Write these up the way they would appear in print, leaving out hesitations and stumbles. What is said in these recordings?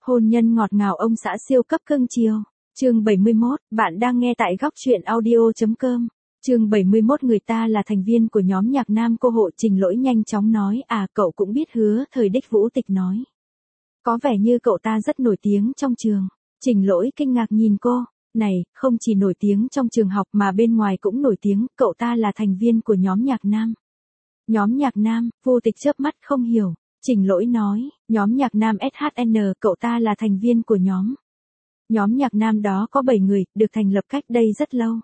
Hôn nhân ngọt ngào ông xã siêu cấp cưng chiều. Chương 71, bạn đang nghe tại góc truyện audio.com. Chương 71, người ta là thành viên của nhóm nhạc nam cô hộ. Trình Lỗi nhanh chóng nói, cậu cũng biết Hứa Thời đích Vũ Tịch nói. Có vẻ như cậu ta rất nổi tiếng trong trường. Trình Lỗi kinh ngạc nhìn cô, này, không chỉ nổi tiếng trong trường học mà bên ngoài cũng nổi tiếng, cậu ta là thành viên của nhóm nhạc nam. Nhóm nhạc nam, Vô Tịch chớp mắt không hiểu. Trình Lỗi nói, nhóm nhạc nam SHN, cậu ta là thành viên của nhóm. Nhóm nhạc nam đó có 7 người, được thành lập cách đây rất lâu.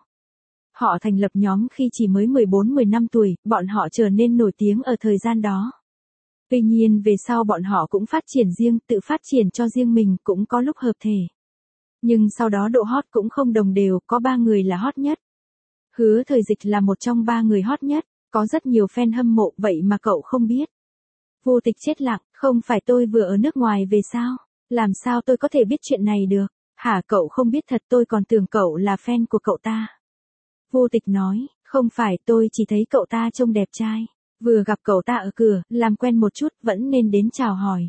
Họ thành lập nhóm khi chỉ mới 14-15 tuổi, bọn họ trở nên nổi tiếng ở thời gian đó. Tuy nhiên về sau bọn họ cũng phát triển riêng, tự phát triển cho riêng mình, cũng có lúc hợp thể. Nhưng sau đó độ hot cũng không đồng đều, có 3 người là hot nhất. Hứa Thời Dịch là một trong 3 người hot nhất, có rất nhiều fan hâm mộ, vậy mà cậu không biết. Vô Tịch chết lặng, không phải tôi vừa ở nước ngoài về sao? Làm sao tôi có thể biết chuyện này được? Hả, cậu không biết thật, tôi còn tưởng cậu là fan của cậu ta. Vô Tịch nói, không phải, tôi chỉ thấy cậu ta trông đẹp trai. Vừa gặp cậu ta ở cửa, làm quen một chút, vẫn nên đến chào hỏi.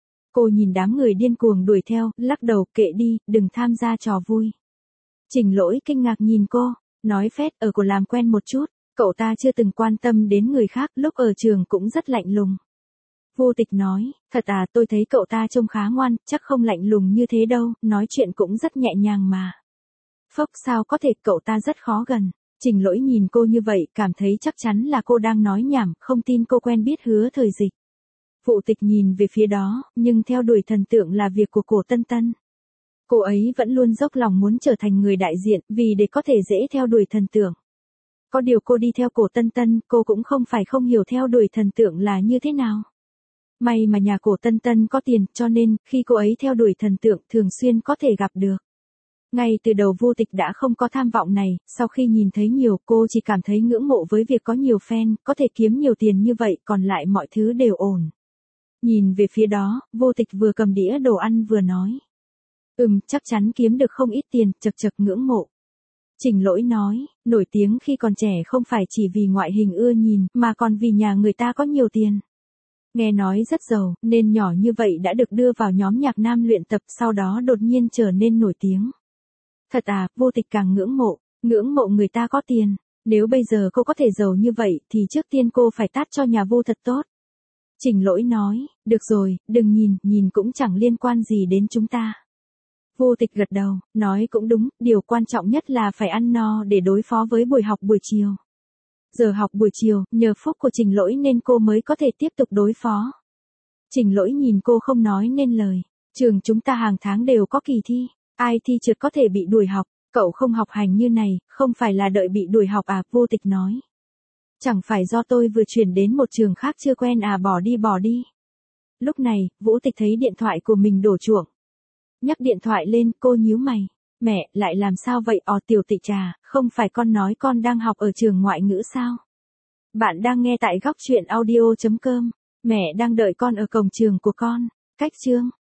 Cô nhìn đám người điên cuồng đuổi theo, lắc đầu, kệ đi, đừng tham gia trò vui. Trình Lỗi kinh ngạc nhìn cô, nói phét, ở cô làm quen một chút, cậu ta chưa từng quan tâm đến người khác, lúc ở trường cũng rất lạnh lùng. Vô Tịch nói, thật tôi thấy cậu ta trông khá ngoan, chắc không lạnh lùng như thế đâu, nói chuyện cũng rất nhẹ nhàng mà. Phốc, sao có thể, cậu ta rất khó gần. Trình Lỗi nhìn cô như vậy, cảm thấy chắc chắn là cô đang nói nhảm, không tin cô quen biết Hứa Thời Dịch. Vô Tịch nhìn về phía đó, nhưng theo đuổi thần tượng là việc của Cổ Tân Tân. Cô ấy vẫn luôn dốc lòng muốn trở thành người đại diện, vì để có thể dễ theo đuổi thần tượng. Có điều cô đi theo Cổ Tân Tân, cô cũng không phải không hiểu theo đuổi thần tượng là như thế nào. May mà nhà Cổ Tân Tân có tiền, cho nên, khi cô ấy theo đuổi thần tượng, thường xuyên có thể gặp được. Ngay từ đầu Vô Tịch đã không có tham vọng này, sau khi nhìn thấy nhiều, cô chỉ cảm thấy ngưỡng mộ với việc có nhiều fan, có thể kiếm nhiều tiền như vậy, còn lại mọi thứ đều ổn. Nhìn về phía đó, Vô Tịch vừa cầm đĩa đồ ăn vừa nói. Chắc chắn kiếm được không ít tiền, chật chật ngưỡng mộ. Trình Lỗi nói, nổi tiếng khi còn trẻ không phải chỉ vì ngoại hình ưa nhìn, mà còn vì nhà người ta có nhiều tiền. Nghe nói rất giàu, nên nhỏ như vậy đã được đưa vào nhóm nhạc nam luyện tập, sau đó đột nhiên trở nên nổi tiếng. Thật Vô Tịch càng ngưỡng mộ người ta có tiền. Nếu bây giờ cô có thể giàu như vậy, thì trước tiên cô phải tát cho nhà Vô thật tốt. Trình Lỗi nói, được rồi, đừng nhìn cũng chẳng liên quan gì đến chúng ta. Vô Tịch gật đầu, nói cũng đúng, điều quan trọng nhất là phải ăn no để đối phó với buổi học buổi chiều. Giờ học buổi chiều, nhờ phúc của Trình Lỗi nên cô mới có thể tiếp tục đối phó. Trình Lỗi nhìn cô không nói nên lời. Trường chúng ta hàng tháng đều có kỳ thi. Ai thi trượt có thể bị đuổi học. Cậu không học hành như này, không phải là đợi bị đuổi học Vô Tịch nói. Chẳng phải do tôi vừa chuyển đến một trường khác chưa quen bỏ đi. Lúc này, Vũ Tịch thấy điện thoại của mình đổ chuông. Nhắc điện thoại lên, cô nhíu mày. Mẹ, lại làm sao vậy? Tiểu Tịch trà, không phải con nói con đang học ở trường ngoại ngữ sao? Bạn đang nghe tại góc truyện audio.com. Mẹ đang đợi con ở cổng trường của con. Cách chương.